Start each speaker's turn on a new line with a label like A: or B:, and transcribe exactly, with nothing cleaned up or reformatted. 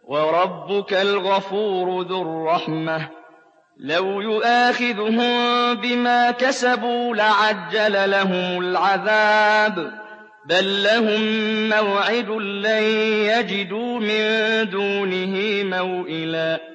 A: وَرَبُّكَ الْغَفُورُ ذُو الرَّحْمَةِ لَوْ يُؤَاخِذُهُم بِمَا كَسَبُوا لَعَجَّلَ لَهُمُ الْعَذَابَ بَل لَّهُم مَّوْعِدٌ لَّن يَجِدُوا مِن دُونِهِ مَوْئِلًا